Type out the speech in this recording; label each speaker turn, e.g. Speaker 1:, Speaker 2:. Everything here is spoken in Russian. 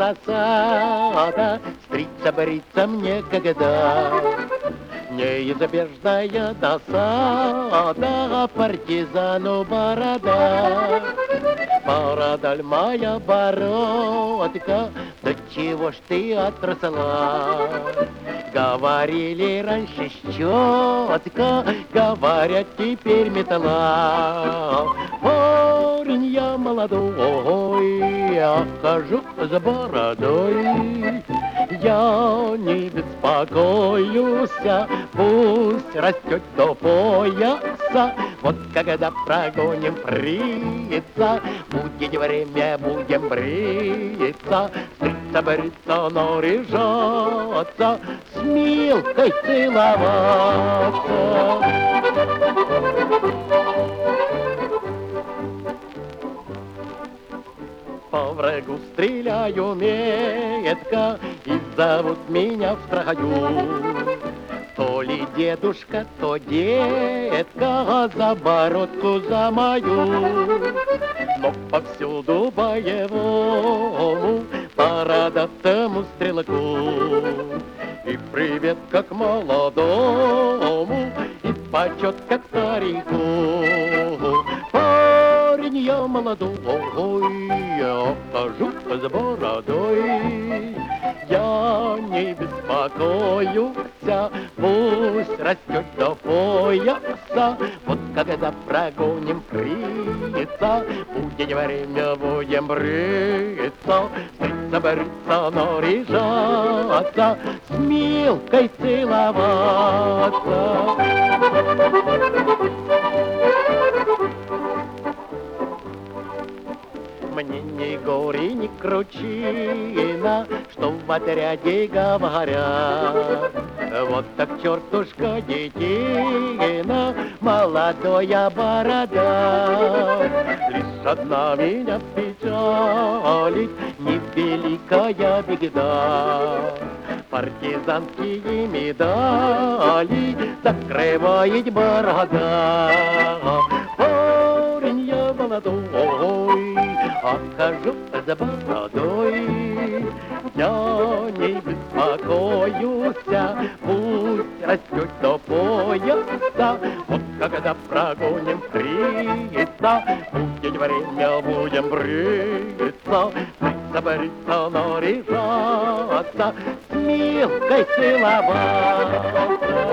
Speaker 1: засада, стриться, бриться мне когда. Неизбежная досада, партизану борода. Бородаль моя бородка, да чего ж ты отросла? Говорили раньше щетка, говорят теперь металла. Парень я молодой, я хожу за бородой. Я не беспокоюсь, пусть растет до пояса. Вот когда прогоним фрица, будет время, будем бриться. Стриться, бриться, наряжаться, с Милкой целоваться. По врагу стреляю метко, и зовут меня в строю. То ли дедушка, то детка, за бородку за мою. Но повсюду боевому, бородатому стрелку. И привет как молодому, и почет как старику. Парень я молодой, я хожу с бородой. Я не беспокоюсь, пусть растет до пояса. Вот когда прогоним фрица, будет время, будем бриться. Стриться, бриться, наряжаться, с Милкой целоваться. Мне ни горе, ни кручина, что в отряде говорят. Вот так чертушка детина, молодая борода. Лишь одна меня печалит, невеликая беда. Партизанские медали закрывает борода. Парень я молодой, хожу за бородой. Я не беспокоюсь, пусть растет до пояса. Вот когда прогоним фрица, будет время, будем бриться. Стриться, бриться, наряжаться, с Милкой целоваться.